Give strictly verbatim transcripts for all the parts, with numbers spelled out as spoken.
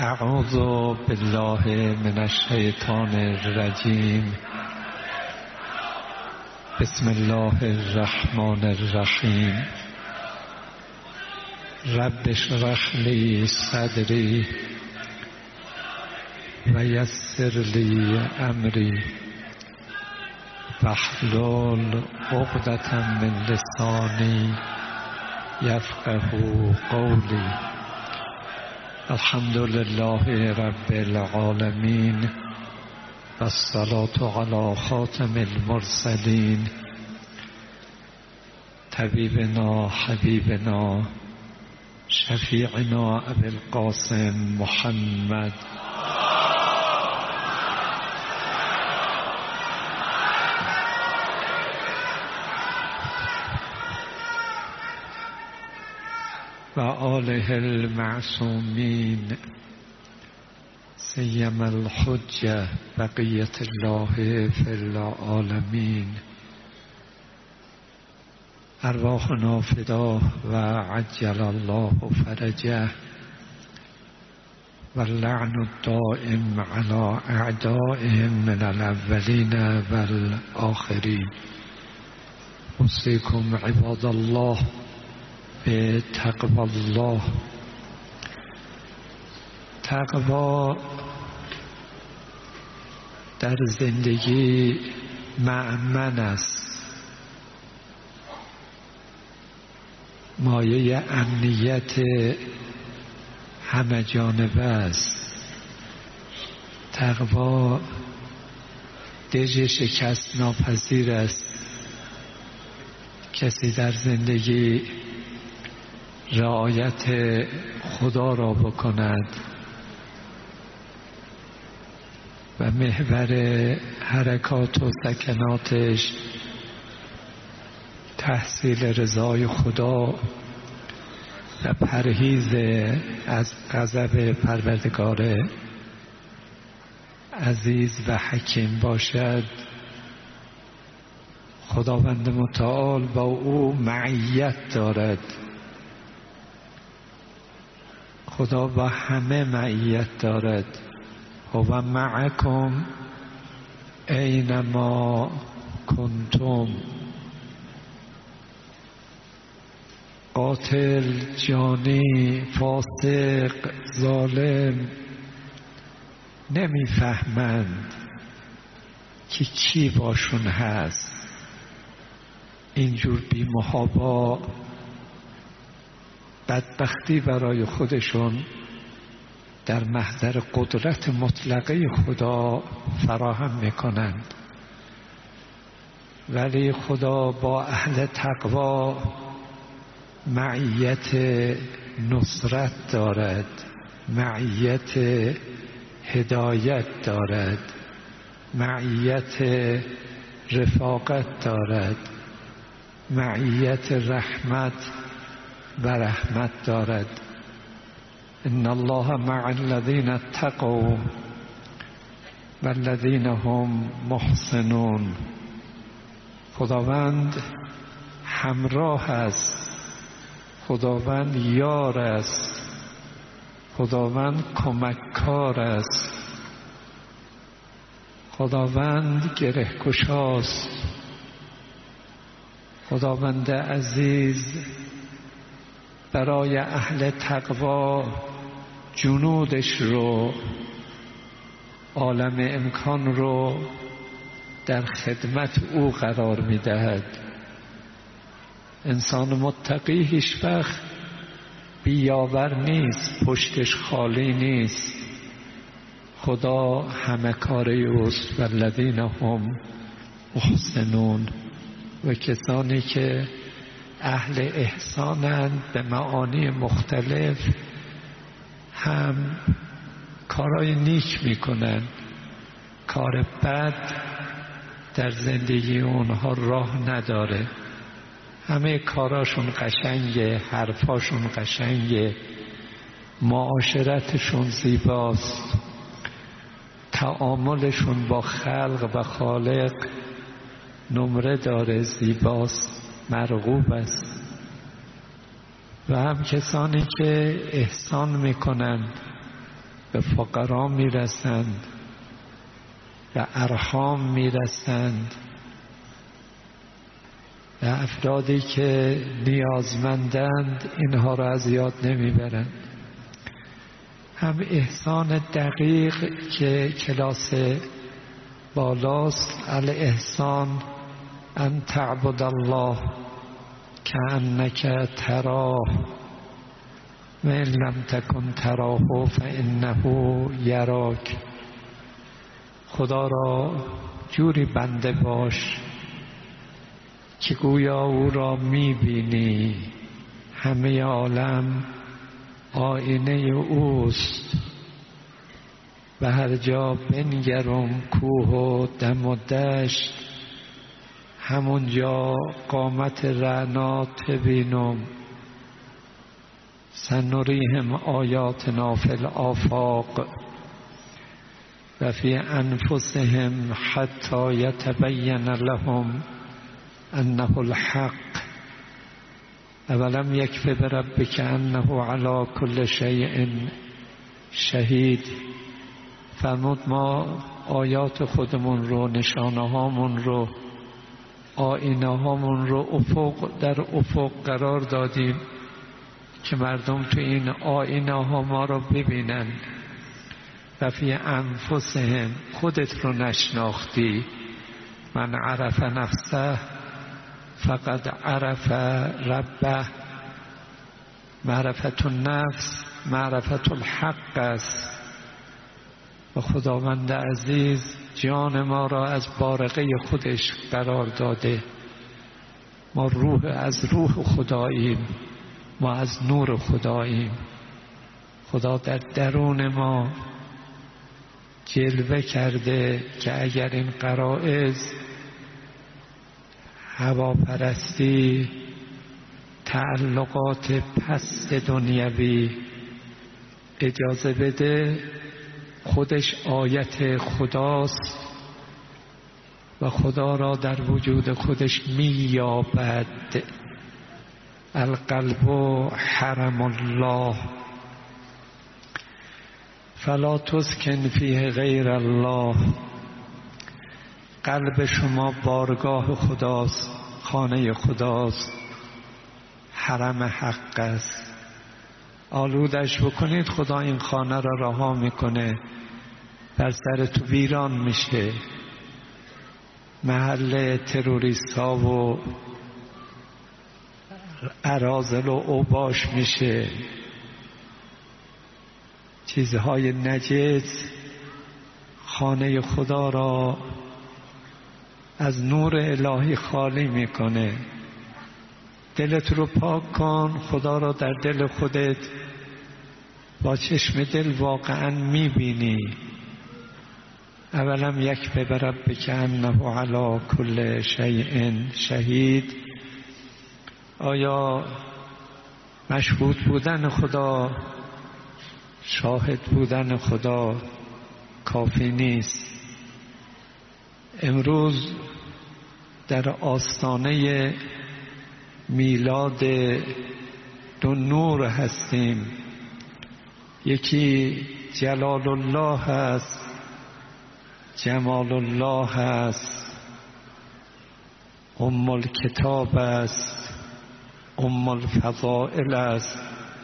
اعوذ بالله من الشیطان الرجیم. بسم الله الرحمن الرحیم. رب اشرح لی صدری و یسر لی امری واحلل عقدة من لسانی یفقهوا قولی. الحمد لله رب العالمین و الصلاة علی خاتم المرسلین طبیبنا حبیبنا شفیعنا ابی القاسم محمد و آله المعصومین سیما الحجة بقیة الله فی العالمین. ارواحنا فداه و عجل الله فرجه و اللعن الدائم على اعدائهم من الاولین والآخرین. اوصیکم عباد الله به تقوی الله. تقوا در زندگی مأمن است، مایه امنیت همه جانبه است. تقوا دژ شکست ناپذیر است. کسی در زندگی رعایت خدا را بکند و محور حرکات و سکناتش تحصیل رضای خدا و پرهیز از غضب پروردگار عزیز و حکیم باشد، خداوند متعال با او معیت دارد. خدا با همه معیت دارد. هو معکم اینما کنتم. قاتل، جانی، فاسق، ظالم نمیفهمند که کی باشون هست. اینجور بی محابا بدبختی برای خودشون در محضر قدرت مطلقه خدا فراهم میکنند. ولی خدا با اهل تقوا معیت نصرت دارد، معیت هدایت دارد، معیت رفاقت دارد، معیت رحمت و رحمت دارد. ان الله مع الذین اتقوا والذین هم محسنون. خداوند همراه است، خداوند یار است، خداوند کمککار است، خداوند گره‌گشاست. خداوند عزیز برای اهل تقوا جنودش رو، عالم امکان رو در خدمت او قرار میدهد. انسان متقی هیچ وقت بیاور نیست، پشتش خالی نیست. خدا همه کاره اوست. والذین هم محسنون. و کسانی که اهل احسانند به معانی مختلف، هم کارهای نیک میکنند. کار بد در زندگی اونها راه نداره. همه کاراشون قشنگه، حرفاشون قشنگه، معاشرتشون زیباست، تعاملشون با خلق و خالق نمره داره، زیباست، مرغوب است. و هم کسانی که احسان میکنند به فقرا میرسند، به ارحام میرسند، به افرادی که نیازمندند اینها را از یاد نمیبرند. هم احسان دقیق که کلاس بالاست، الاحسان ان تعبد الله کأنک تراه و ان لم تکن تراه فانه یراک. خدا را جوری بنده باش که گویا او را میبینی، همه عالم آینه اوست و هر جا بنگرم کوه و دم و دشت، همونجا قامت رعنا ببینم. سنریهم آیاتنا فی الآفاق و فی انفسهم حتی یتبین لهم انه الحق اولم یکف بربک انه علی کل شیء شهید. فرمود ما آیات خودمون رو، نشانه هامون رو، آینه هامون رو افق در افق قرار دادیم که مردم تو این آینه ها ما رو ببینن. و فی انفسهم، خودت رو نشناختی. من عرف نفسه فقد عرف ربه. معرفت النفس معرفت الحق است و خداوند عزیز جان ما را از بارقه خودش قرار داده. ما روح از روح خداییم، ما از نور خداییم. خدا در درون ما جلوه کرده که اگر این غرایز، هواپرستی، تعلقات پست دنیوی اجازه بده، خودش آیت خداست و خدا را در وجود خودش مییابد. القلب حرم الله فلا تسکن فیه غیر الله. قلب شما بارگاه خداست، خانه خداست، حرم حق است. آلودش بکنید خدا این خانه را رها میکنه، بر سر تو ویران میشه، محل تروریست ها و اراذل و اوباش میشه. چیزهای نجس خانه خدا را از نور الهی خالی میکنه. دلت رو پاک کن، خدا را در دل خودت با چشم دل واقعا میبینی. اولم یک بربک انه علی کل شیء شهید. آیا مشهود بودن خدا، شاهد بودن خدا کافی نیست؟ امروز در آستانه میلاد دو نور هستیم. یکی جلال الله هست، جمال الله هست، ام الکتاب است، ام الفضائل است،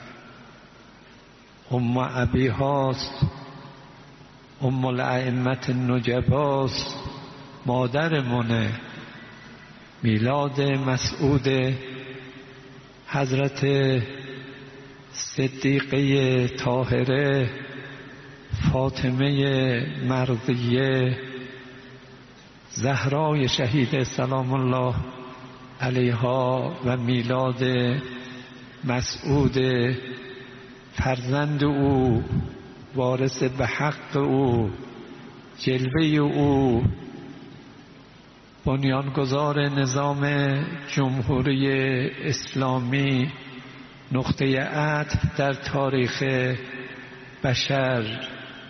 ام ابی هاست، ام الائمه النجباست، مادرمونه. میلاد مسعود حضرت صدیقه طاهره فاطمه مرضیه زهرای شهید سلام الله علیها و میلاد مسعود فرزند او، وارث به حق او، جلوه او، بنیانگذار نظام جمهوری اسلامی، نقطه عطف در تاریخ بشر،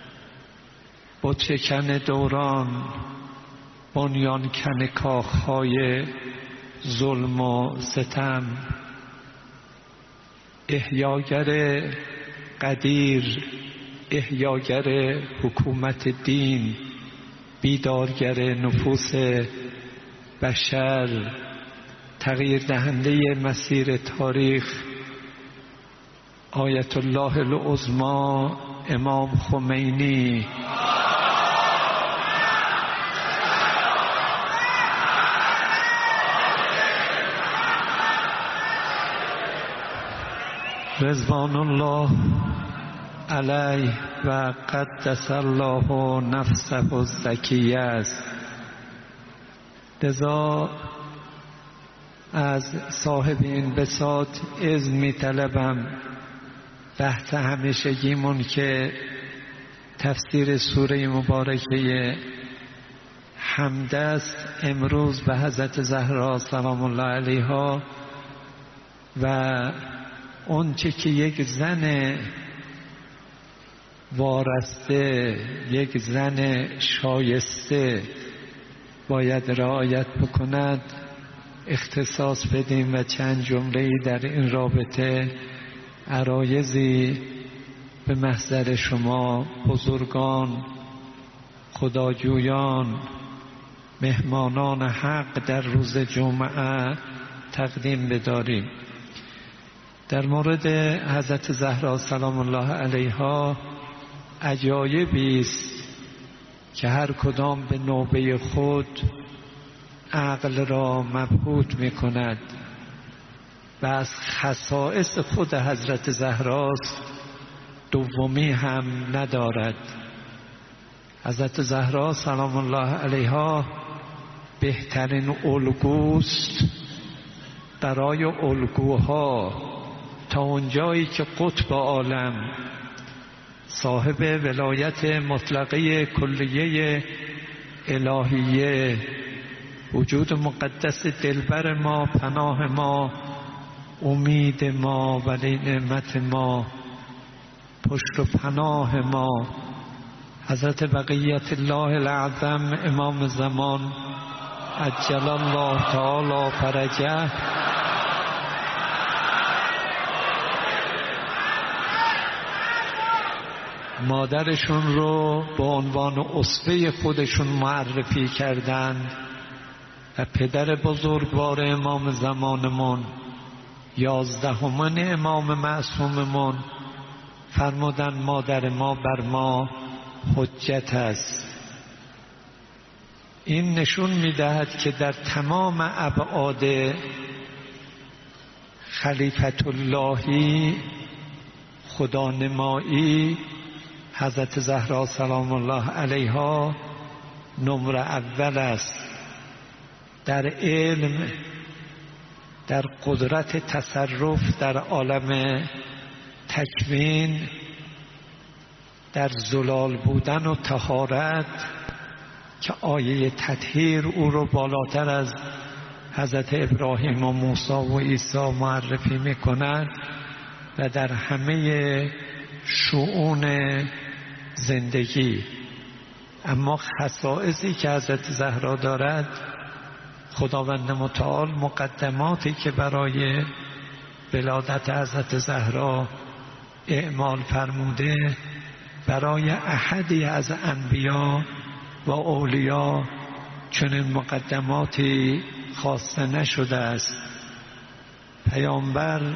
بتشکن دوران، بنیانکن کاخهای ظلم و ستم، احیاگر قدیر، احیاگر حکومت دین، بیدارگر نفوس بشر، تغییر دهنده مسیر تاریخ، آیت الله العظمی امام خمینی رضوان الله علیه و قدس الله نفسه الزکیه است. لذا از صاحب این بساط اذن می طلبم بحث همیشگیمون که تفسیر سوره مبارکه حمد است، امروز به حضرت زهرا سلام الله علیها و اون چه که یک زن وارسته، یک زن شایسته باید رعایت بکند اختصاص بدیم و چند جمله‌ای در این رابطه عرایضی به محضر شما بزرگان، خداجویان، مهمانان حق در روز جمعه تقدیم بداریم. در مورد حضرت زهرا سلام الله علیها عجایبی است که هر کدام به نوبه خود عقل را مبهوت می کند و از خصائص خود حضرت زهراست، دومی هم ندارد. حضرت زهرا سلام الله علیها بهترین الگوست برای الگوها تا اونجایی که قطب عالم صاحب ولایت مطلقه کلیه الهیه، وجود مقدس دلبر ما، پناه ما، امید ما، ولی نعمت ما، پشت و پناه ما، حضرت بقیت الله الاعظم امام زمان عجل الله تعالی فرجه مادرشون رو به عنوان اسوه خودشون معرفی کردند و پدر بزرگوار امام زمانمون، یازدهمین امام معصوممون فرمودن مادر ما بر ما حجت است. این نشون میدهد که در تمام ابعاد خلیفت اللهی، خدانمایی، حضرت زهرا سلام الله علیها نمره اول است. در علم، در قدرت تصرف در عالم تکوین، در زلال بودن و طهارت که آیه تطهیر او رو بالاتر از حضرت ابراهیم و موسی و عیسی معرفی میکنند و در همه شؤون زندگی. اما خصائصی که حضرت زهرا دارد، خداوند متعال مقدماتی که برای ولادت حضرت زهرا اعمال فرموده برای احدی از انبیا و اولیا چنین مقدماتی خواسته نشده است. پیامبر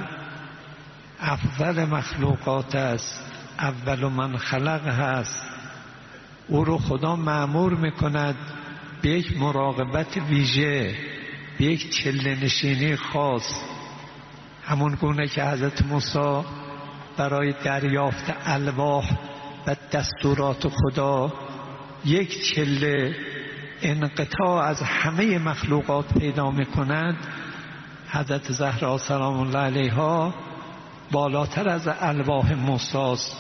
افضل مخلوقات است، اول من خلق هست. او رو خدا مأمور میکند به یک مراقبت ویژه، به یک چله نشینی خاص، همون گونه که حضرت موسی برای دریافت الواح و دستورات خدا یک چله انقطاع از همه مخلوقات پیدا میکند، حضرت زهرا سلام الله علیها بالاتر از الواح موسی است.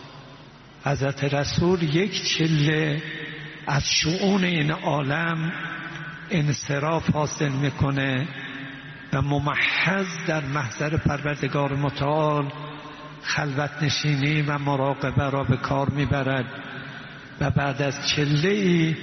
حضرت رسول یک چله از شؤون این عالم انصراف حاصل میکنه و ممحض در محضر پروردگار متعال خلوت نشینی و مراقبه را به کار میبرد و بعد از چله‌ای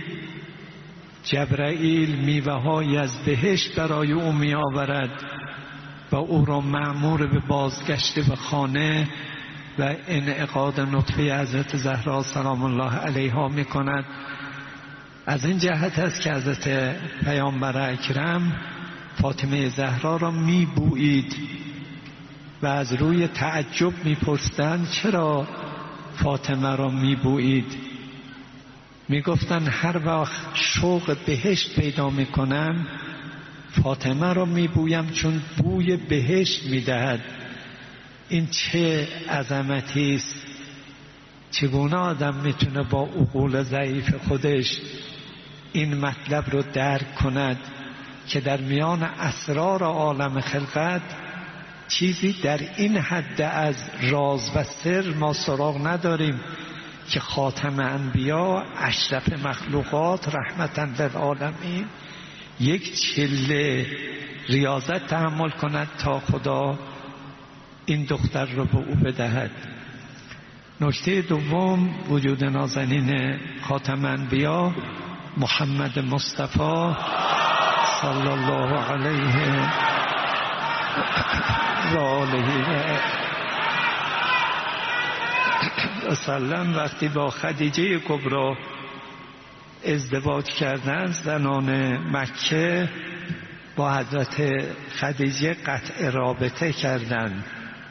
جبرائیل میوه‌هایی از بهشت برای او میآورد و او را مأمور به بازگشت به خانه و انعقاد نطفه حضرت زهرا سلام الله علیها می کند. از این جهت است که حضرت پیامبر اکرم فاطمه زهرا را می بویید و از روی تعجب می پرسیدند چرا فاطمه را می بویید؟ می گفتند هر وقت شوق بهشت پیدا می کنم فاطمه را می بویم، چون بوی بهشت می دهد. این چه عظمتی است! چگونه آدم میتونه با عقول ضعیف خودش این مطلب رو درک کند که در میان اسرار عالم خلقت چیزی در این حد از راز و سر ما سراغ نداریم که خاتم انبیا، اشرف مخلوقات، رحمتاً للعالمین یک چله ریاضت تحمل کند تا خدا این دختر رو به او بدهد. نکته دوم، وجود نازنین خاتم انبیا محمد مصطفی صلی الله علیه و آله و سلم وقتی با خدیجه کبری ازدواج کردند، زنان مکه با حضرت خدیجه قطع رابطه کردند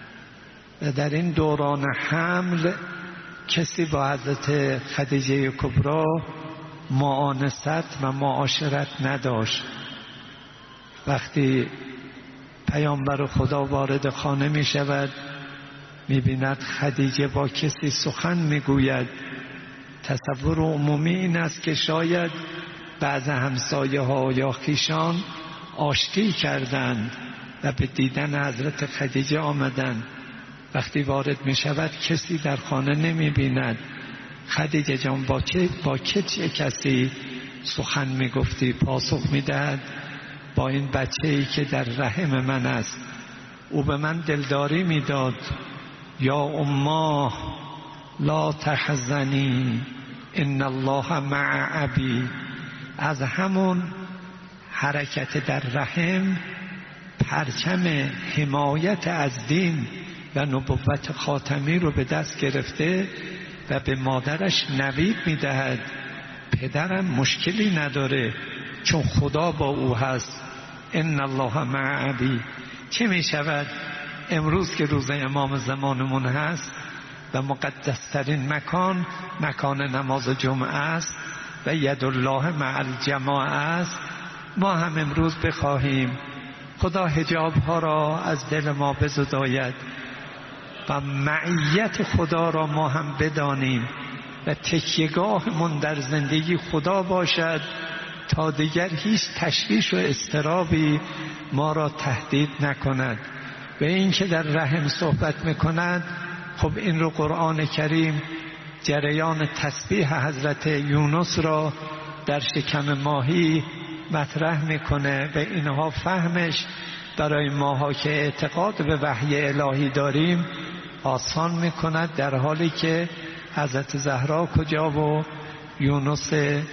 و در این دوران حمل کسی با حضرت خدیجه کبری معانست و معاشرت نداشت. وقتی پیامبر خدا وارد خانه می شود می بیند خدیجه با کسی سخن می گوید، تصور عمومی این است که شاید بعض همسایه ها یا خیشان آشتی کردند و به دیدن حضرت خدیجه آمدند. وقتی وارد می شود کسی در خانه نمی بیند. خدیجه جان با چه با چه چه کسی سخن می گفتی؟ پاسخ می دهد با این بچه‌ای که در رحم من است. او به من دلداری می داد. یا اما لا تحزنی ان الله مع ابی. از همون حرکت در رحم پرچم حمایت از دین و نبوت خاتمی رو به دست گرفته و به مادرش نوید میدهد. پدرم مشکلی نداره چون خدا با او هست. ان الله مع ابی. چه می شود امروز که روز امام زمانمون هست و مقدسترین مکان مکان نماز جمعه است و ید الله مع الجماعه است، ما هم امروز بخواهیم خدا حجاب ها را از دل ما بزداید و معیت خدا را ما هم بدانیم و تکیهگاهمون در زندگی خدا باشد تا دیگر هیچ تشویش و اضطرابی ما را تهدید نکند. و این که در رحم صحبت میکند، خب این رو قرآن کریم جریان تسبیح حضرت یونس را در شکم ماهی مطرح میکنه و اینها فهمش برای ماها که اعتقاد به وحی الهی داریم آسان میکند، در حالی که حضرت زهرا کجا و یونس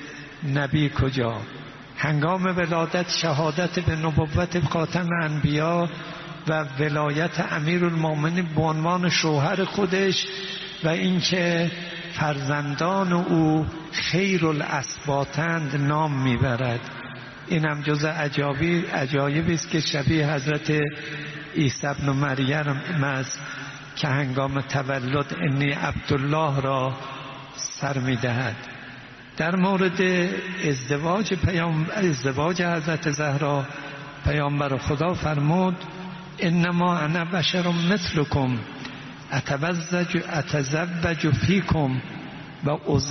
نبی کجا. هنگام ولادت شهادت به نبوت خاتم انبیا و ولایت امیرالمومنین به عنوان شوهر خودش و اینکه فرزندان او خیر الاسباطند نام میبرد. این هم جز عجایبی عجایبی است که شبیه حضرت عیسی ابن مریم است که هنگام تولد انی عبدالله را سر میدهد. در مورد ازدواج پیام ازدواج حضرت زهرا پیامبر خدا فرمود انما انا بشر مثلکم اتزوج اتزوج فیکم و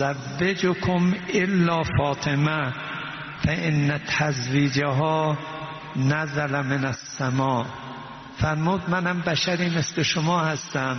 ازوجکم الا فاطمه فان تزویجها نزل من السماء. فرمود منم بشری مثل شما هستم،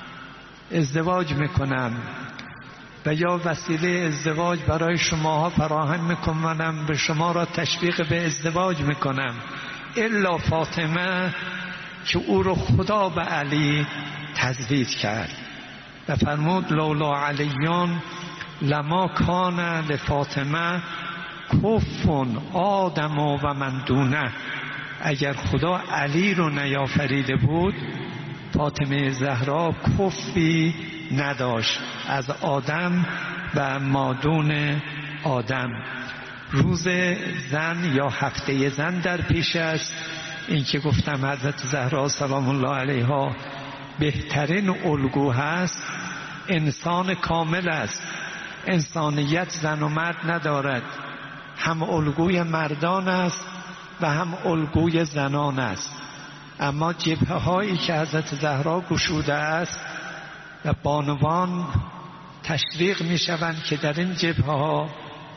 ازدواج میکنم و یا وسیله ازدواج برای شماها فراهم میکنم، منم به شما را تشویق به ازدواج میکنم الا فاطمه که او رو خدا به علی تزویج کرد. و فرمود لولا علیون لما کان لفاطمه کفن آدم و من دونه. اگر خدا علی رو نیافریده بود فاطمه زهرا کفی نداشت از آدم و مادون آدم. روز زن یا هفته زن در پیش است. این که گفتم حضرت زهرا سلام الله علیها بهترین الگو هست، انسان کامل است. انسانیت زن و مرد ندارد، هم الگوی مردان است و هم الگوی زنان است. اما جبهه هایی که حضرت زهرا گشوده است و بانوان تشویق می شوند که در این جبهه ها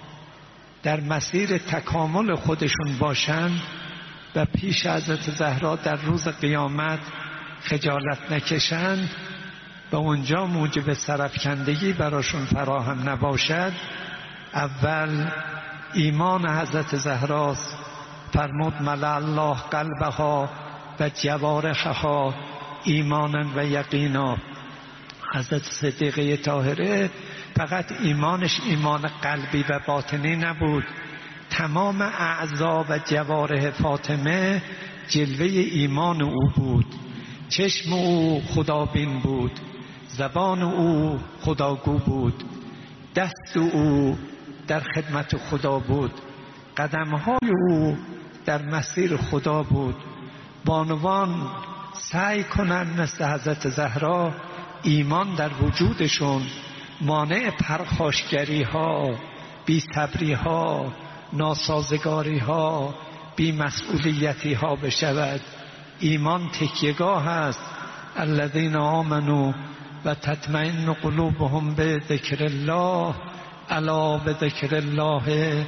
در مسیر تکامل خودشون باشند و پیش حضرت زهرا در روز قیامت خجالت نکشند و اونجا موجب سرافکندگی براشون فراهم نباشد. اول ایمان حضرت زهراست. فرمود ملأ الله قلبها و جوارحها ایمانا و یقینا. حضرت صدیقه طاهره فقط ایمانش ایمان قلبی و باطنی نبود، تمام اعضا و جوارح فاطمه جلوه ایمان او بود. چشم او خدابین بود، زبان او خداگو بود، دست او در خدمت خدا بود، قدمهای او در مسیر خدا بود. بانوان سعی کنند مثل حضرت زهرا ایمان در وجودشون مانع پرخاشگری ها، بی صبری ها، ناسازگاری ها، بی مسئولیتی ها بشود. ایمان تکیهگاه است. الذین آمنوا و تطمئن قلوبهم به ذکر الله الا به ذکر الله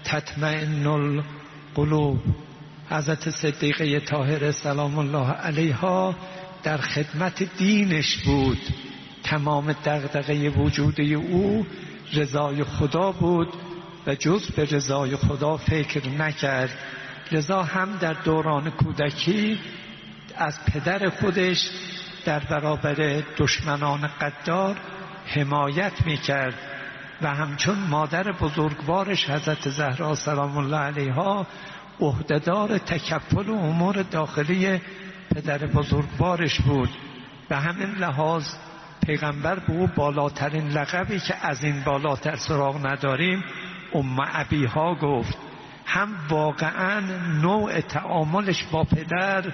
تطمئن القلوب. حضرت صدیقه طاهره سلام الله علیها در خدمت دینش بود. تمام دغدغه وجودی او رضای خدا بود و جز به رضای خدا فکر نکرد. لذا هم در دوران کودکی از پدر خودش در برابر دشمنان غدار حمایت میکرد و همچون مادر بزرگوارش حضرت زهرا سلام الله علیها عهدهدار تکفل امور داخلی پدر بزرگوارش بود. به همین لحاظ پیغمبر به او بالاترین لقبی که از این بالاتر سراغ نداریم ام ابیها گفت. هم واقعا نوع تعاملش با پدر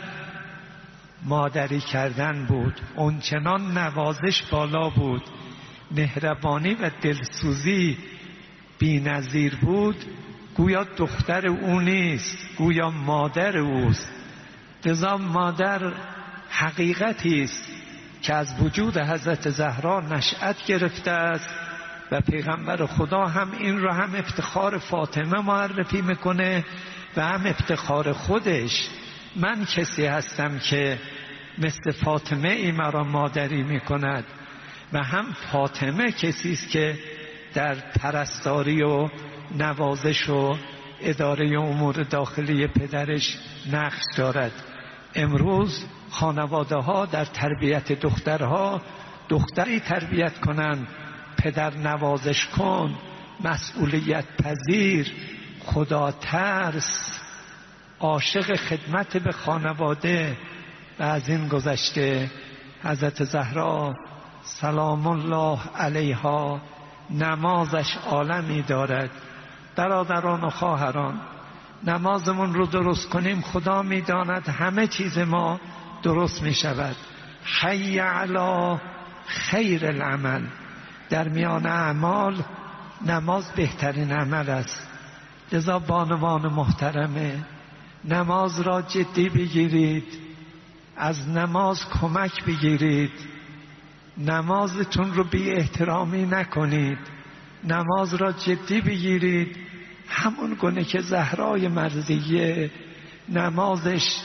مادری کردن بود. اونچنان نوازش بالا بود، مهربانی و دلسوزی بی نظیر بود، گویا دختر او نیست، گویا مادر اوست. لذا مادر حقیقتی است که از وجود حضرت زهرا نشأت گرفته است و پیغمبر خدا هم این را هم افتخار فاطمه معرفی میکنه و هم افتخار خودش. من کسی هستم که مثل فاطمه ای مرا مادری میکند و هم فاطمه کسی است که در پرستاری و نوازش و اداره امور داخلی پدرش نقش دارد. امروز خانواده ها در تربیت دخترها دختری تربیت کنند پدر نوازش کن، مسئولیت پذیر، خدا ترس، عاشق خدمت به خانواده. و از این گذشته حضرت زهرا سلام الله علیها نمازش عالمی دارد. برادران و خواهران، نمازمون رو درست کنیم، خدا میداند همه چیز ما درست می شود. حی علی خیر العمل. در میان اعمال نماز بهترین عمل است. لذا بانوان محترمه، نماز را جدی بگیرید، از نماز کمک بگیرید، نمازتون رو بی احترامی نکنید، نماز را جدی بگیرید. همون گونه که زهرای مرضیه نمازش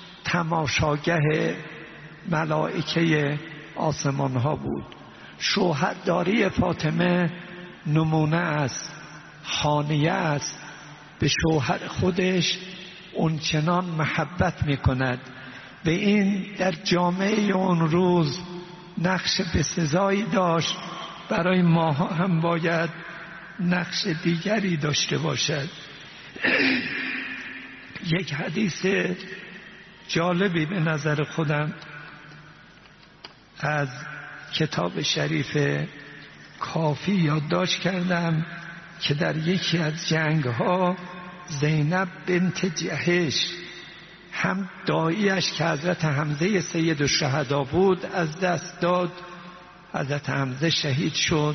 تماشاگه ملائکه آسمان ها بود. شوهرداری فاطمه نمونه است، حانیه است. به شوهر خودش اونچنان محبت می کند و این در جامعه اون روز نقش بسزایی داشت. برای ما هم باید نقش دیگری داشته باشد. یک حدیث جالبی به نظر خودم از کتاب شریف کافی یادداشت کردم که در یکی از جنگ ها زینب بنت جهش هم داییش که حضرت حمزه سید الشهدا بود از دست داد، حضرت حمزه شهید شد،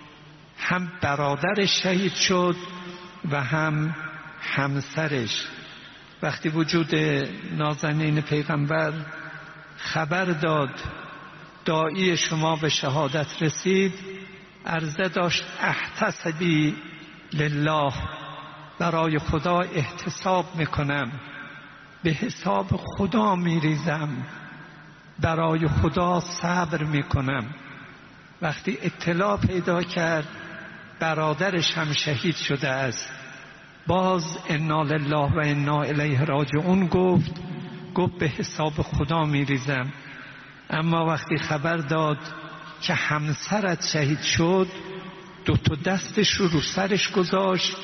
هم برادرش شهید شد و هم همسرش. وقتی وجود نازنین پیغمبر خبر داد داعی شما به شهادت رسید، عرضه داشت احتسبی لله، برای خدا احتساب میکنم، به حساب خدا میریزم، برای خدا صبر میکنم. وقتی اطلاع پیدا کرد برادرش هم شهید شده است، باز انا لله و انا الیه راجعون گفت گفت به حساب خدا میریزم. اما وقتی خبر داد که همسرت شهید شد، دو تا دستش رو رو سرش گذاشت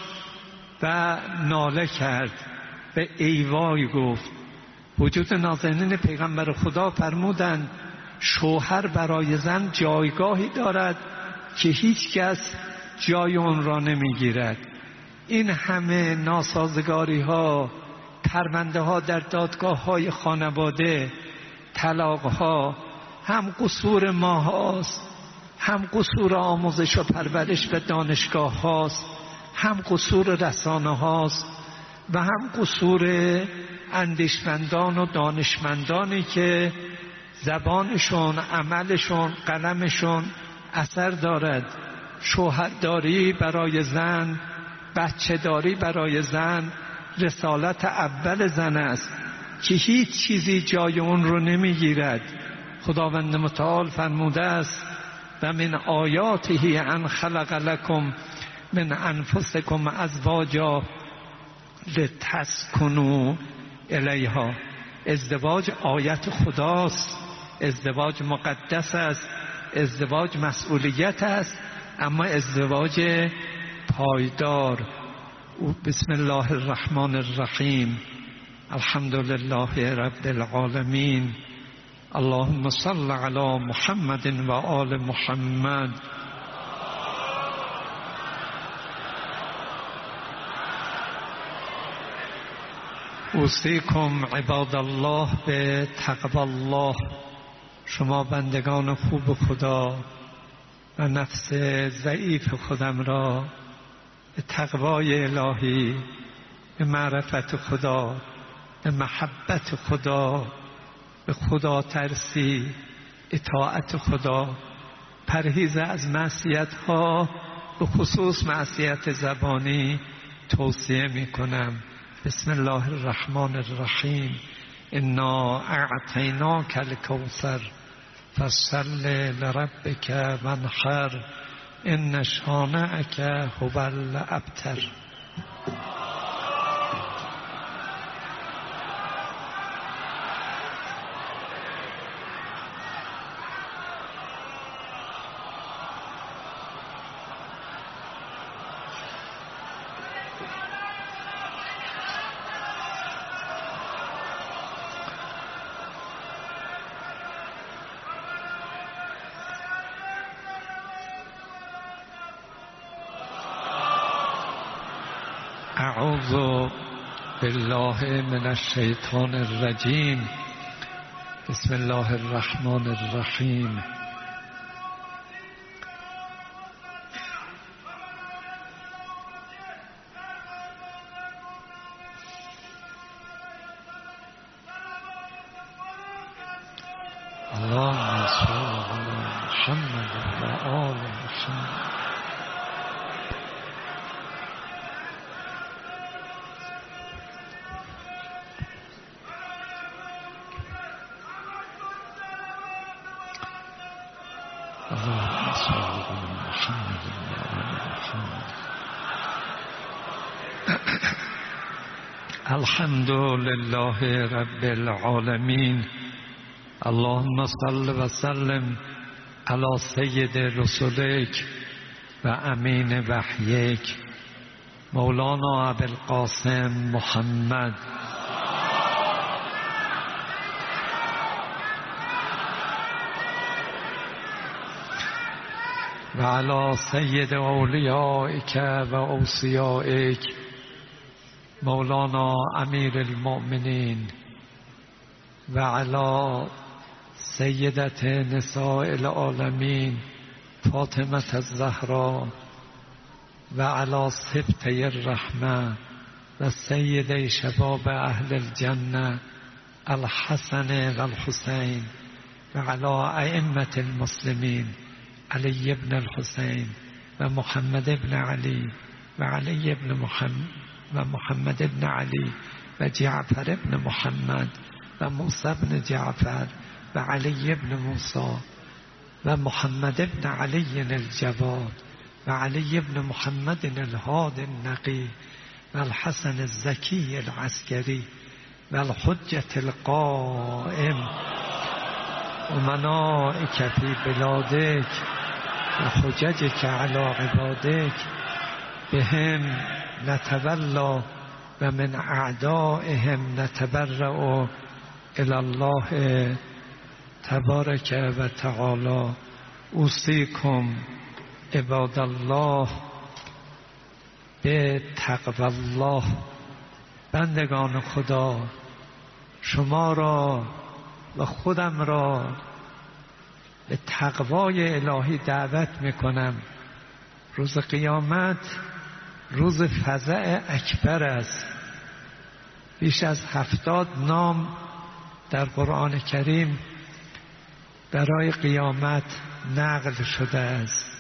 و ناله کرد، به ایوای گفت. وجود نازنین پیغمبر خدا فرمودند شوهر برای زن جایگاهی دارد که هیچ کس جای اون را نمیگیرد. این همه ناسازگاری ها، پرونده ها در دادگاه های خانواده، طلاق ها، هم قصور ما هاست، هم قصور آموزش و پرورش به دانشگاه هاست، هم قصور رسانه هاست و هم قصور اندیشمندان و دانشمندانی که زبانشون، عملشون، قلمشون اثر دارد. شوهرداری برای زن، بچه داری برای زن رسالت اول زن است که هیچ چیزی جای اون رو نمیگیرد. خداوند متعال فرموده است و من آیاته ان خلق لکم من انفسکم ازواجا لتسکنوا الیها. ازدواج آیت خداست، ازدواج مقدس است، ازدواج مسئولیت است، اما ازدواج پایدار. بسم الله الرحمن الرحیم، الحمد لله رب العالمین، اللهم صل علی محمد و آل محمد. اوصیکم عباد الله به تقوی الله. شما بندگان خوب خدا و نفس ضعیف خودم را به تقوای الهی، به معرفت خدا، به محبت خدا، به خدا ترسی، اطاعت خدا، پرهیز از معصیت ها، به خصوص معصیت زبانی توصیه می کنم. بسم الله الرحمن الرحیم، انا اعطیناک الکوثر فصل لربک وانحر ان شانئک هو الابتر. اعوذ بالله من الشیطان الرجیم، بسم الله الرحمن الرحیم. اللهم صل علی محمد و آل محمد. الحمد لله رب العالمین، اللهم صل و سلم علی سید رسولک و امین وحیک مولانا ابوالقاسم محمد. و علی سید اولیائک و اوصیائک مولانا امیر المؤمنین و علی سیدت نساء العالمین فاطمه الزهرا و علی سبطی الرحمه و سید شباب اهل الجنه الحسن و الحسین و علی ائمه المسلمین علی ابن الحسین و محمد ابن علی و علی ابن محمد و محمد ابن علی و جعفر ابن محمد و موسی ابن جعفر و علی ابن موسی و محمد ابن علی الجواد و علی ابن محمد الهاد النقی و الحسن الزکی العسکری و الحجة القائم و منائک فی بلادک و حججک علی عبادک بهم نتولا و من اعدائهم نتبرأ الی الله تبارک و تعالی. اوصیکم عباد الله به تقوی الله. بندگان خدا، شما را و خودم را به تقوای الهی دعوت میکنم. روز قیامت روز فزع اکبر است. بیش از هفتاد نام در قرآن کریم برای قیامت نقل شده است.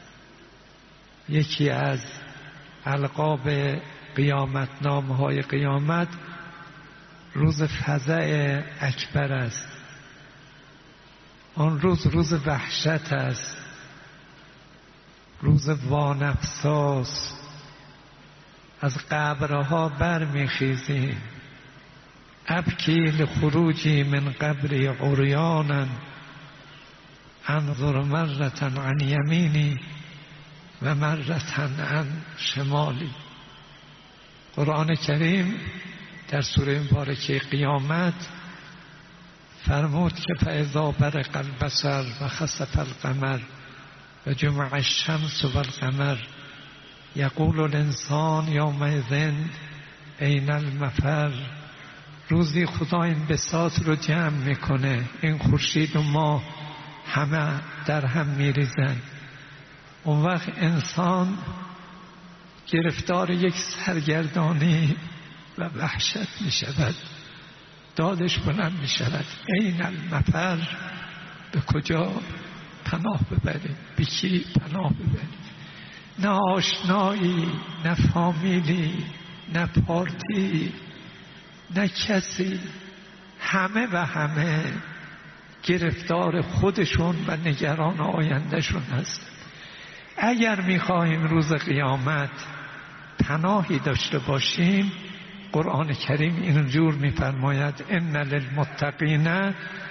یکی از القاب قیامت نامهای قیامت روز فزع اکبر است. آن روز روز وحشت است، روز وانفساست. از قبرها برمیخیزیم. ابکی لخروجی من قبری عریانا انظر مرة عن یمینی و مرة عن شمالی. قرآن کریم در سوره مبارکه قیامت فرمود که فاذا برق البصر و خسف القمر و جمع الشمس و القمر یقول الانسان یومئذ این المفر. روزی خدا این بساط رو جمع میکنه، این خورشید و ماه همه در هم میریزن. اون وقت انسان گرفتار یک سرگردانی و وحشت میشود، دادش بلند میشود. این المفر، به کجا پناه ببریم؟ به کی پناه ببریم؟ نه آشنایی، نه فامیلی، نه پارتی، نه کسی. همه و همه گرفتار خودشون و نگران آیندهشون هست. اگر میخواهیم روز قیامت پناهی داشته باشیم، قرآن کریم اینجور میفرماید ان للمتقین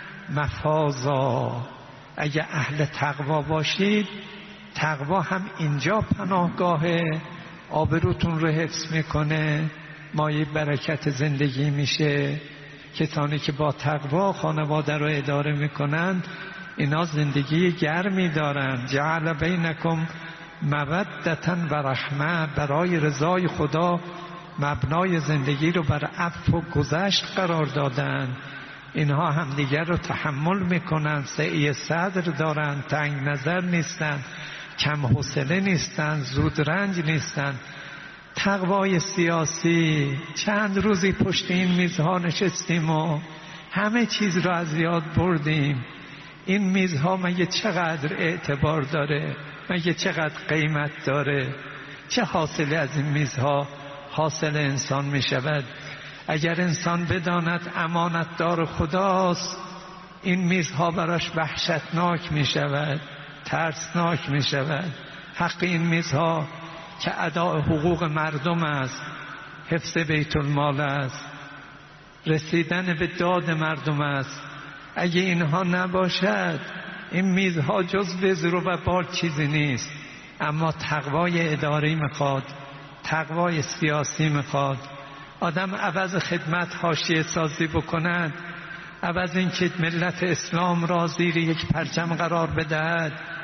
مفازا. اگر اهل تقوا باشید، تقوا هم اینجا پناهگاهه، آبروتون رو حفظ میکنه، مایه برکت زندگی میشه. کسانی که با تقوا خانواده رو اداره میکنند اینا زندگی گرمی دارن. جعل بینکم مودة و رحمه. برای رضای خدا مبنای زندگی رو بر عفو و گذشت قرار دادن. اینها همدیگر رو تحمل میکنن، سعی صدر دارن، تنگ نظر نیستن، کم حوصله نیستن، زود رنج نیستن. تقوای سیاسی، چند روزی پشت این میزها نشستیم و همه چیز رو از یاد بردیم. این میزها مگه چقدر اعتبار داره؟ مگه چقدر قیمت داره؟ چه حاصلی از این میزها حاصل انسان می شود؟ اگر انسان بداند امانتدار خداست، این میزها براش وحشتناک می شود، ترسناک می شود. حق این میزها که اداء حقوق مردم است، حفظ بیت المال است، رسیدن به داد مردم است. اگه اینها نباشد این میزها جز وزر و بال چیزی نیست. اما تقوای اداری میخواد، تقوای سیاسی میخواد. آدم عوض خدمت حاشیه سازی بکند، عوض این که ملت اسلام را زیر یک پرچم قرار بدهد،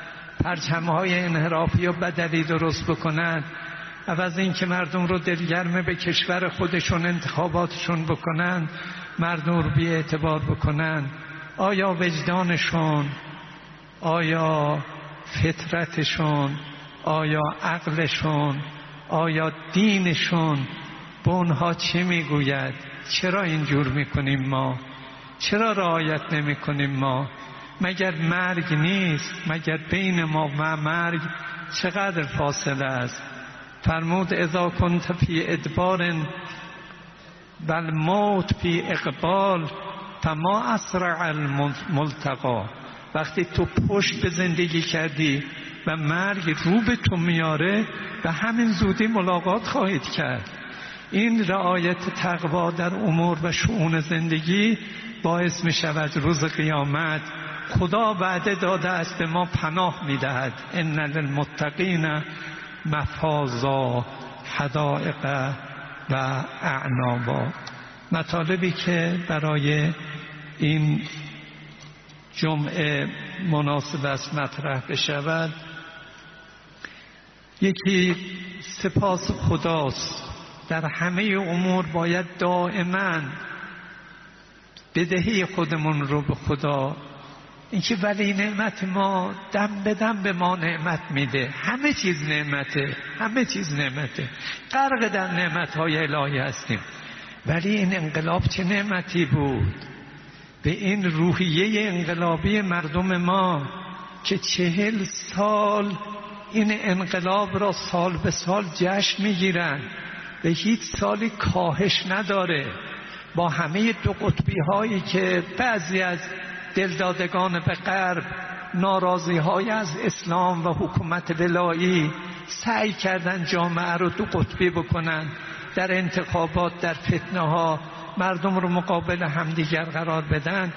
پرچم‌های انحرافی و بدلی درست بکنن، عوض این که مردم رو دلگرم به کشور خودشون انتخاباتشون بکنن، مردم رو بی اعتبار بکنن، آیا وجدانشون، آیا فطرتشون، آیا عقلشون، آیا دینشون به اونها چه میگوید؟ چرا اینجور میکنیم ما؟ چرا رعایت نمیکنیم ما؟ مگر مرگ نیست؟ مگر بین ما و مرگ چقدر فاصله است؟ فرمود اذا کنت فی ادبار و الموت فی اقبال فما اسرع الملتقا. وقتی تو پشت به زندگی کردی و مرگ رو به تو میاره، به همین زودی ملاقات خواهید کرد. این رعایت تقوا در امور و شؤون زندگی باعث می شود روز قیامت خدا وعده داده است به ما پناه می دهد. ان للمتقین مفازا حدائق و اعنابا. مطالبی که برای این جمعه مناسب است مطرح بشود، یکی سپاس خداست. در همه امور باید دائما بدهی خودمون رو به خدا، اینکه ولی نعمت ما دم به دم به ما نعمت میده. همه چیز نعمته، همه چیز نعمته، غرق در نعمتهای الهی هستیم. ولی این انقلاب چه نعمتی بود به این روحیه انقلابی مردم ما که چهل سال این انقلاب را سال به سال جشن میگیرن، به هیچ سالی کاهش نداره. با همه دو قطبی هایی که بعضی از دلدادگان به غرب ناراضی های از اسلام و حکومت ولایی سعی کردن جامعه رو دو قطبی بکنن، در انتخابات، در فتنه ها مردم رو مقابل همدیگر قرار بدن،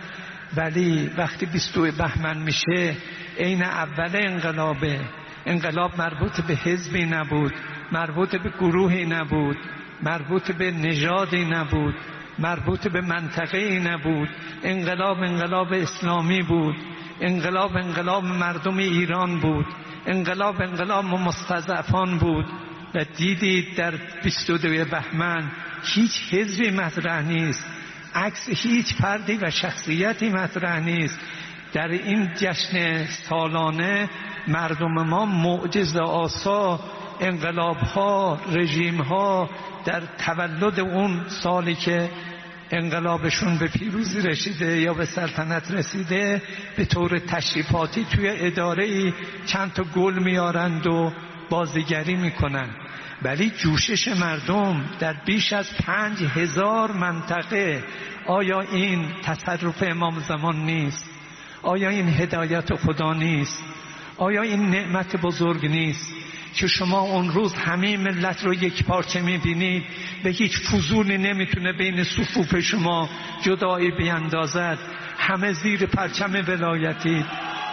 ولی وقتی بیست و دو بهمن میشه عین اول انقلابه. انقلاب مربوط به حزبی نبود، مربوط به گروهی نبود، مربوط به نژادی نبود، مربوط به منطقه‌ای نبود. انقلاب انقلاب اسلامی بود، انقلاب انقلاب مردم ایران بود، انقلاب انقلاب مستضعفان بود. و دیدید در بیست و دو بهمن هیچ حزبی مطرح نیست، عکس هیچ فردی و شخصیتی مطرح نیست. در این جشن سالانه مردم ما معجزه آسا انقلاب ها، رژیم ها در تولد اون سالی که انقلابشون به پیروزی رسیده یا به سلطنت رسیده، به طور تشریفاتی توی اداره‌ای چند تا گل میارند و بازیگری میکنن. ولی جوشش مردم در بیش از پنج هزار منطقه، آیا این تصرف امام زمان نیست؟ آیا این هدایت خدا نیست؟ آیا این نعمت بزرگ نیست که شما اون روز همه ملت رو یک پارچه میبینید و هیچ فضولی نمیتونه بین صفوف شما جدایی بیندازد؟ همه زیر پرچم ولایتی.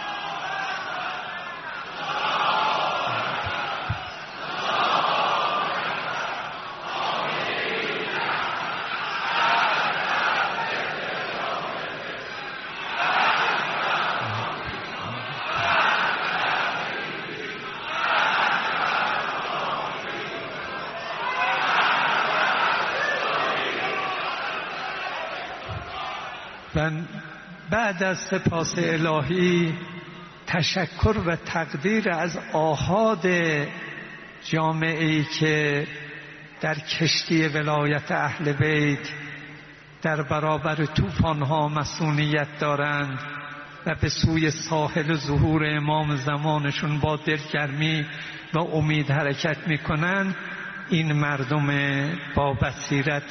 و بعد از سپاس الهی تشکر و تقدیر از آحاد جامعه‌ای که در کشتی ولایت اهل بیت در برابر طوفان‌ها مسئولیت دارند و به سوی ساحل ظهور امام زمانشون با دلگرمی و امید حرکت میکنند. این مردم با بصیرت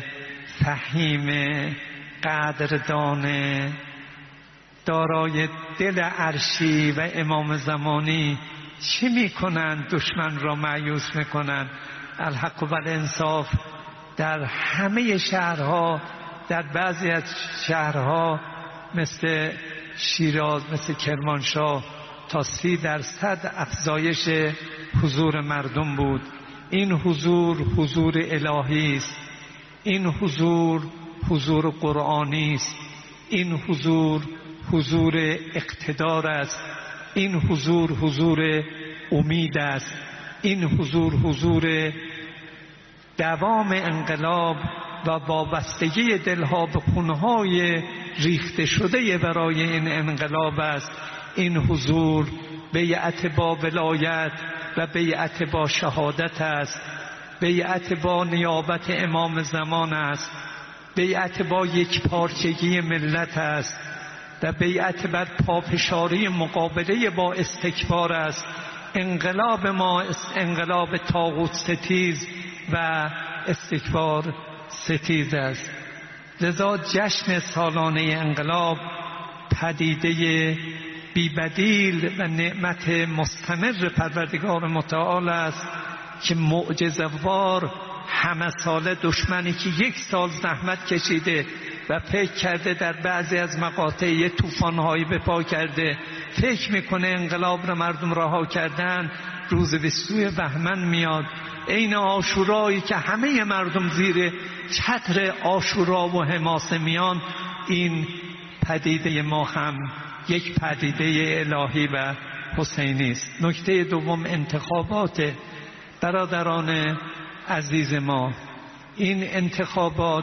فهیم قدردان دارای دل عرشی و امام زمانی چی میکنن؟ دشمن را مایوس میکنن. الحق و الانصاف در همه شهرها، در بعضی از شهرها مثل شیراز، مثل کرمانشاه تا سی درصد افزایش حضور مردم بود. این حضور حضور الهی است، این حضور حضور قرآنی است، این حضور حضور اقتدار است، این حضور حضور امید است، این حضور حضور دوام انقلاب و وابستگی دلها به خونهای ریخته شده برای این انقلاب است. این حضور بیعت با ولایت و بیعت با شهادت است، بیعت با نیابت امام زمان است، بیعت با یک پارچگی ملت است و بیعت بر پافشاری مقابله با استکبار است. انقلاب ما انقلاب طاغوت ستیز و استکبار ستیز است. لذا جشن سالانه انقلاب پدیده بی‌بدیل و نعمت مستمر پروردگار متعال است که معجزه‌وار همه ساله دشمنی که یک سال زحمت کشیده و فکر کرده در بعضی از مقاطع یه طوفان‌هایی به پا کرده، فکر میکنه انقلاب رو مردم رها کردن، روز به سوی بهمن میاد، عین عاشورایی که همه مردم زیر چتر عاشورا و حماسه میان. این پدیده ما هم یک پدیده الهی و حسینی است. نکته دوم انتخابات. برادران عزیز ما، این انتخابات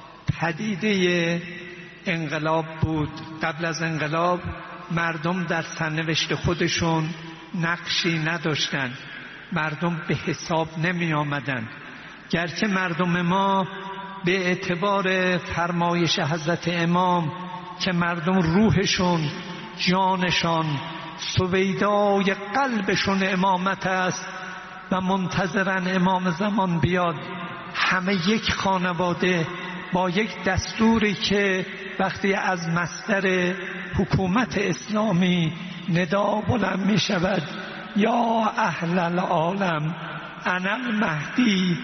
پدیده انقلاب بود. قبل از انقلاب مردم در سرنوشت خودشون نقشی نداشتند، مردم به حساب نمی آمدند. گرچه مردم ما به اعتبار فرمایش حضرت امام که مردم روحشون، جانشان، سویدای قلبشون امامت است و منتظرن امام زمان بیاد، همه یک خانواده با یک دستوری که وقتی از مصدر حکومت اسلامی ندا بلند می شود یا اهل العالم انا المهدی،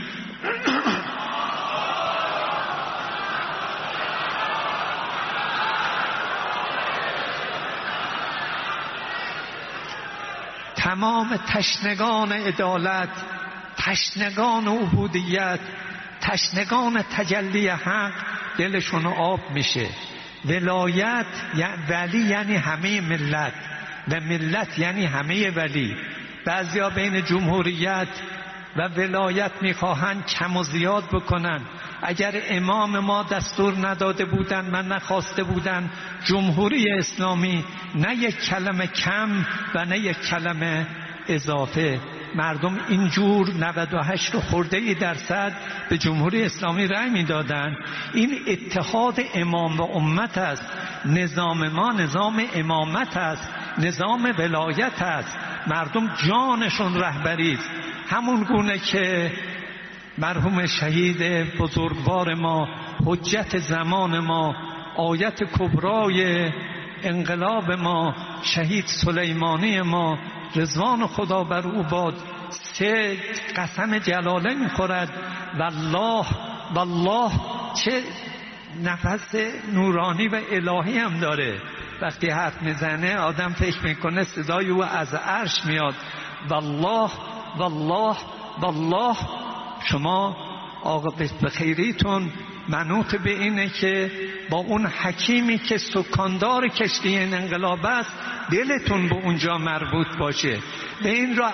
تمام تشنگان عدالت، تشنگان عبودیت، تشنگان تجلی حق دلشون آب میشه. ولایت ولی یعنی همه ملت و ملت یعنی همه ولی. بعضیا بین جمهوریت و ولایت میخواهند کم و زیاد بکنن. اگر امام ما دستور نداده بودن، من نخواسته بودن جمهوری اسلامی، نه یک کلمه کم و نه یک کلمه اضافه، مردم اینجور نود و هشت خورده درصد به جمهوری اسلامی رأی میدادن. این اتحاد امام و امت است. نظام ما نظام امامت است، نظام ولایت است. مردم جانشون رهبری است. همون گونه که مرحوم شهید بزرگوار ما، حجت زمان ما، آیت کبرای انقلاب ما، شهید سلیمانی ما رضوان خدا بر او باد، سه قسم جلاله میخورد. والله والله، چه نفس نورانی و الهی هم داره. وقتی حرف میزنه آدم فکر میکنه صدای او از عرش میاد. والله والله والله. شما عاقبت به خیریتون منوط به اینه که با اون حکیمی که سکاندار کشتی این انقلاب است دلتون به اونجا مربوط باشه. به این را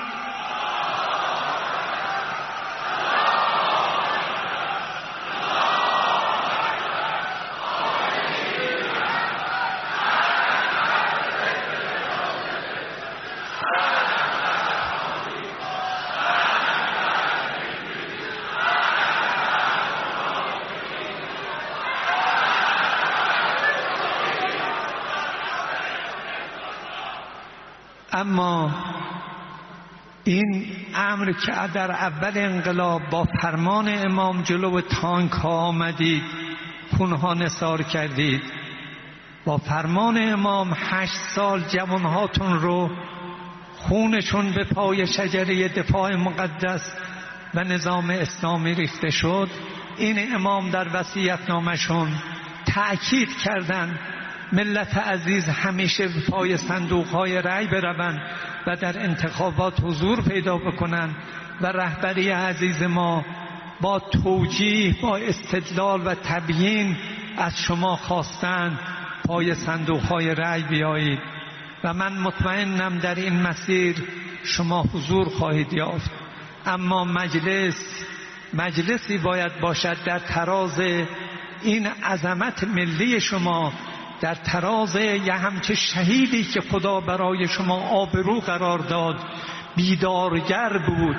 اما این امر که در اول انقلاب با فرمان امام جلو تانک ها آمدید، خونها نثار کردید، با فرمان امام هشت سال جوانهاتون رو خونشون به پای شجره دفاع مقدس و نظام اسلامی ریخته شد. این امام در وصیت‌نامه‌شون تأکید کردند ملت عزیز همیشه به پای صندوق‌های رأی بروند و در انتخابات حضور پیدا بکنند و رهبری عزیز ما با توجیه، با استدلال و تبیین از شما خواستند پای صندوق‌های رأی بیایید. و من مطمئنم در این مسیر شما حضور خواهید یافت. اما مجلس مجلسی باید باشد در تراز این عظمت ملی شما، در تراز یه همچه شهیدی که خدا برای شما آبرو قرار داد، بیدارگر بود،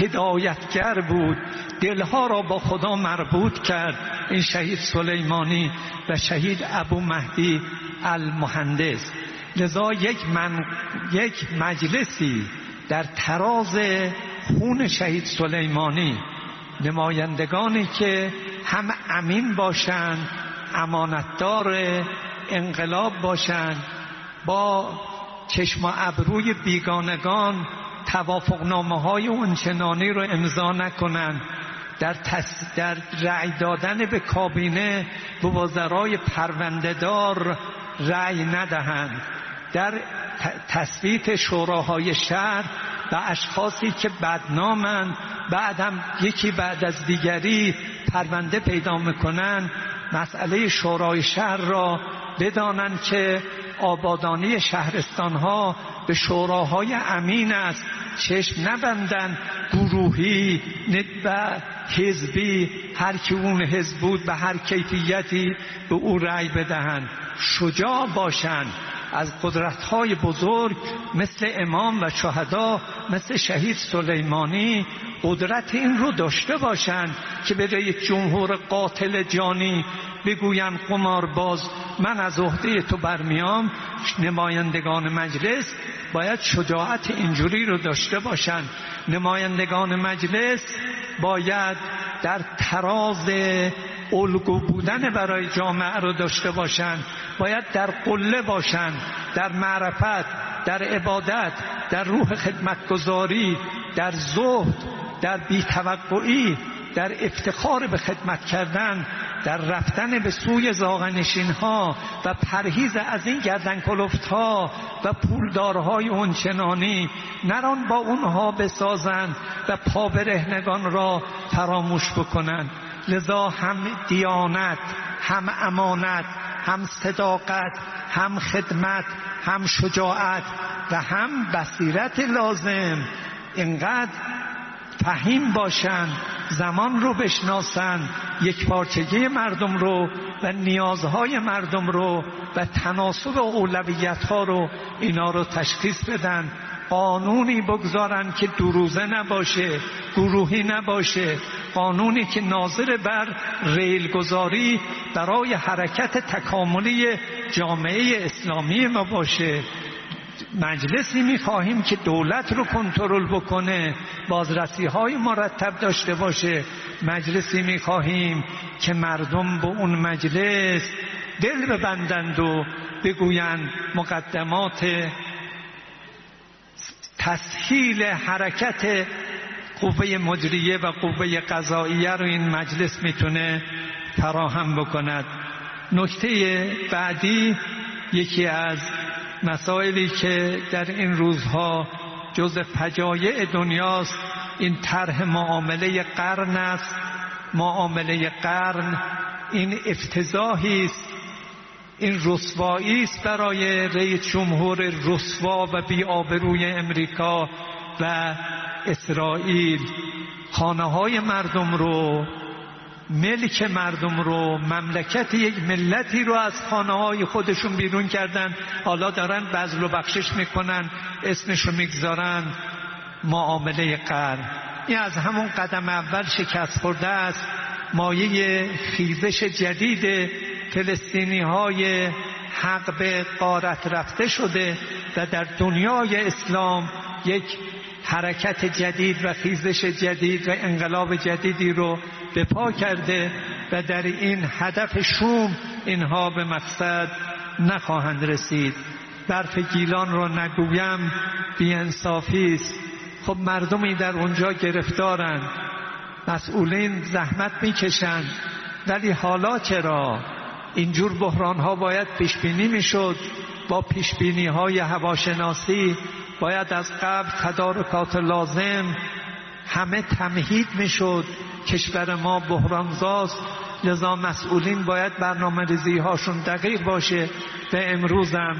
هدایتگر بود، دلها را با خدا مربوط کرد، این شهید سلیمانی و شهید ابو مهدی المهندس. لذا یک, من یک مجلسی در تراز خون شهید سلیمانی، نمایندگانی که هم امین باشند، امانتدار انقلاب باشند، با چشم و ابروی بیگانگان توافقنامه های اونچنانی رو امضا نکنند، در, تص... در رأی دادن به کابینه به وزرای پرونده‌دار رأی ندهند، در تصویت شوراهای شهر و اشخاصی که بدنامند بعد هم یکی بعد از دیگری پرونده پیدا میکنند، مسئله شورای شهر را بدانند که آبادانی شهرستانها به شوراهای امین است، چشم نبندند گروهی و حزبی هر کی اون حزب بود به هر کیفیتی به او رأی بدهند. شجاع باشند، از قدرت‌های بزرگ مثل امام و شهدا مثل شهید سلیمانی قدرت این رو داشته باشند که به یک جمهور قاتل جانی بگویند قمارباز من از عهده تو برمیام. نمایندگان مجلس باید شجاعت اینجوری رو داشته باشند. نمایندگان مجلس باید در تراز الگو بودن برای جامعه رو داشته باشند، باید در قله باشند، در معرفت، در عبادت، در روح خدمتگزاری، در زهد، در بی‌توقعی، در افتخار به خدمت کردن، در رفتن به سوی زاغنشین ها و پرهیز از این گردن کلفت ها و پولدارهای اونچنانی، نران با اونها بسازند و پا برهنگان را فراموش بکنند. لذا هم دیانت، هم امانت، هم صداقت، هم خدمت، هم شجاعت و هم بصیرت لازم، اینقدر فهیم باشند، زمان رو بشناسند، یک پارچگی مردم رو و نیازهای مردم رو و تناسب اولویت ها رو اینا رو تشخیص بدن. قانونی بگذارن که دو روزه نباشه، گروهی نباشه، قانونی که ناظر بر ریلگذاری برای حرکت تکاملی جامعه اسلامی ما باشه. مجلسی می‌خواهیم که دولت رو کنترل بکنه، بازرسی‌های مرتب داشته باشه. مجلسی می‌خواهیم که مردم به اون مجلس دل ببندند و بگویند مقدمات تسهیل حرکت قوه مجریه و قوه قضاییه رو این مجلس میتونه فراهم بکند. نکته بعدی، یکی از مسائلی که در این روزها جز فجایع دنیاست، این طرح معامله قرن است. معامله قرن این افتضاحی است، این رسوایی است برای رئیس جمهور رسوا و بی‌آبروی امریکا و اسرائیل. خانه های مردم رو، ملک مردم رو، مملکت یک ملتی رو از خانه های خودشون بیرون کردن، حالا دارن بذل و بخشش میکنن، اسمشو میگذارن معامله قرن. این از همون قدم اول شکست خورده است. مایه خیزش جدید فلسطینی های حق به غارت رفته شده و در دنیای اسلام یک حرکت جدید و خیزش جدید و انقلاب جدیدی رو به پا کرده و در این هدف شوم اینها به مقصد نخواهند رسید. برف گیلان رو نگویم بی‌انصافی است. خب مردمی در اونجا گرفتارند، مسئولین زحمت میکشند، ولی حالا چرا؟ اینجور بحران ها باید پیش بینی میشد. با پیش بینی های هواشناسی باید از قبل تدارکات لازم همه تمهید میشد. کشور ما بحرانزاست، لذا مسئولین باید برنامه ریزی هاشون دقیق باشه و امروز هم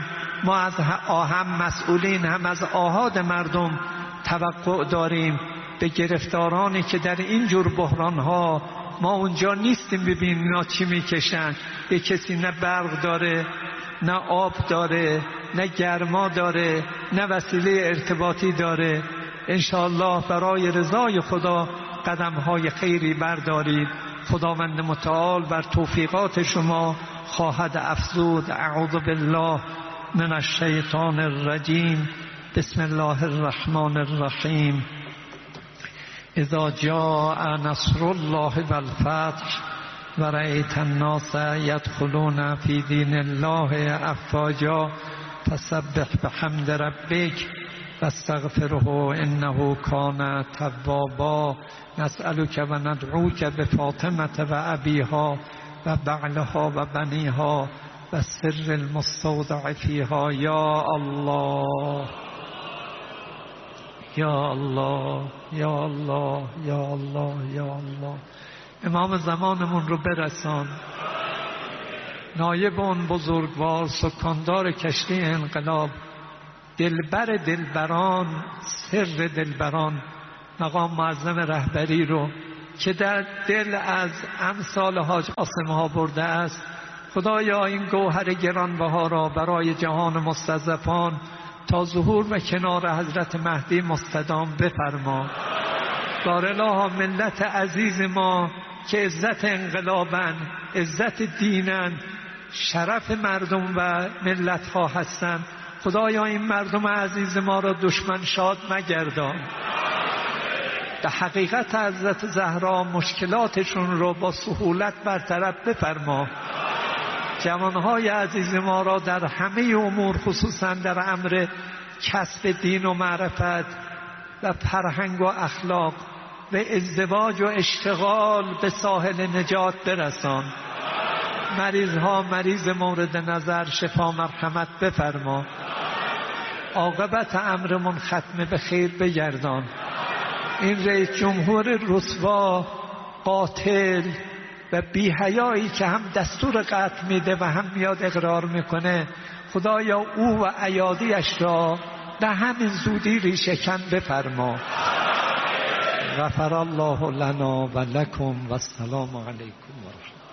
ما از هم مسئولین هم از آحاد مردم توقع داریم. به گرفتارانی که در این جور بحران‌ها ما اونجا نیستیم ببینیم اینا چی میکشن. یه کسی نه برق داره، نه آب داره، نه گرما داره، نه وسیله ارتباطی داره. انشاءالله برای رضای خدا قدم‌های خیری بردارید. خداوند متعال بر توفیقات شما خواهد افزود. اعوذ بالله من الشیطان الرجیم. بسم الله الرحمن الرحیم. اذا جاء نصر الله والفتح ورأيت الناس يدخلون في دين الله افواجا فسبح بحمد ربك واستغفره انه كان توابا. نسألك و ندعوك بفاطمة و ابيها و بعلها و بنيها و سر المستودع فيها. یا الله یا الله یا الله یا الله یا الله. امام زمانمون رو برسان. نایب اون بزرگوار سکاندار کشتی انقلاب، دلبر دلبران، سر دلبران، مقام معظم رهبری رو که در دل از امثال حاج قاسم ها برده است. خدایا این گوهر گرانبها را برای جهان مستضعفان تا ظهور و کنار حضرت مهدی مستدام بفرما. دارالله ملت عزیز ما که عزت انقلابن، عزت دینن، شرف مردم و ملت ها هستن، خدایا این مردم عزیز ما را دشمن شاد مگردان. در حقیقت حضرت زهرا مشکلاتشون رو با سهولت برطرف بفرما. جوانهای عزیز ما را در همه امور، خصوصا در امر کسب دین و معرفت و فرهنگ و اخلاق و ازدواج و اشتغال به ساحل نجات برسان. مریض ها مریض مورد نظر شفا مرحمت بفرما. عاقبت امرمون ختم به خیر بگردان. این رئیس جمهور رسوا، قاتل و بی‌حیایی که هم دستور قتل میده و هم میاد اقرار میکنه، خدایا او و ایادیش را به همین زودی ریشه‌کن بفرما. غفر الله لنا و لکم و السلام علیکم و رحمت.